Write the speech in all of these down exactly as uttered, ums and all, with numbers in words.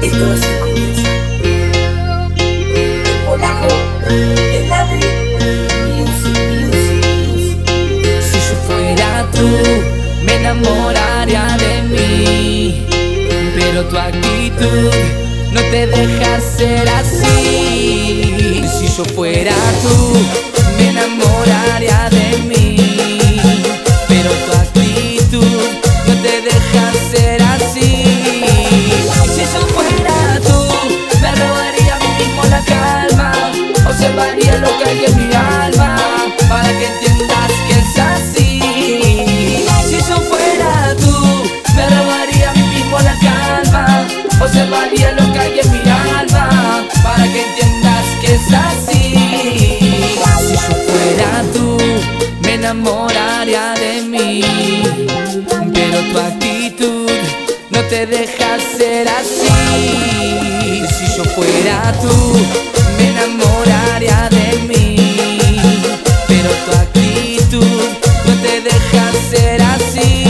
Esto va a ser comienzo. El polaco, el ladri, music, music, music. Si yo fuera tú, me enamoraría de mí, pero tu actitud no te deja ser así. Si yo fuera tú, me enamoraría de mí, pero tu actitud no te deja ser así. Si yo fuera tú, me robaría a mí mismo la calma, observaría lo que hay en mi alma, para que entiendas que es así. Si yo fuera tú, me robaría a mí mismo la calma, observaría lo que hay en mi alma, para que entiendas que es así. Si yo fuera tú, me enamoraría de mí, pero tu actitud no te deja ser así. Si yo fuera tú, me enamoraría de mí, pero tu actitud no te deja ser así.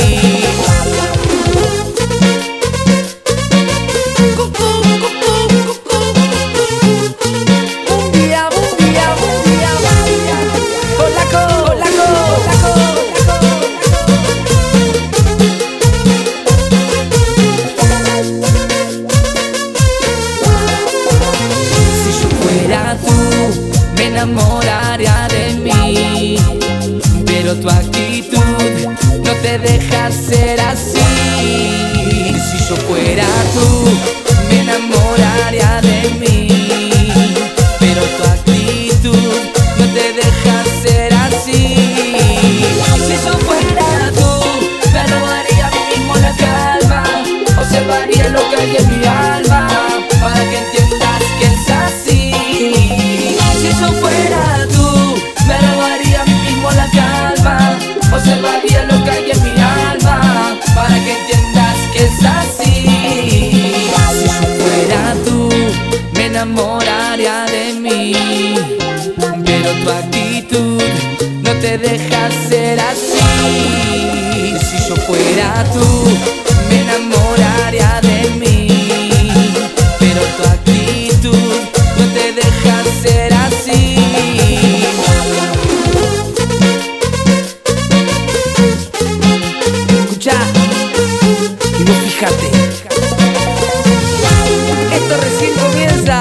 Me enamoraría de mí, pero tu actitud no te deja ser así. Si yo fuera tú, me enamoraría de mí, pero tu actitud no te deja ser así. Si yo fuera tú, me robaría a mí mismo la calma, observaría lo que hay en mi alma, para que entiendas que es así. Si yo fuera tú, me robaría a mí mismo la calma, observaría lo que hay en mi alma, para que entiendas que es así. Si yo fuera tú, me enamoraría de mí, pero tu actitud no te deja ser así. Si yo fuera tú, me enamoraría de mí, pero tu actitud no te deja ser así. Escucha y vos fíjate, esto recién comienza.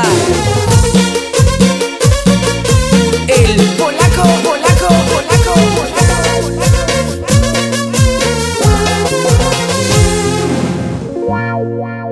El polaco, polaco, polaco, polaco, polaco.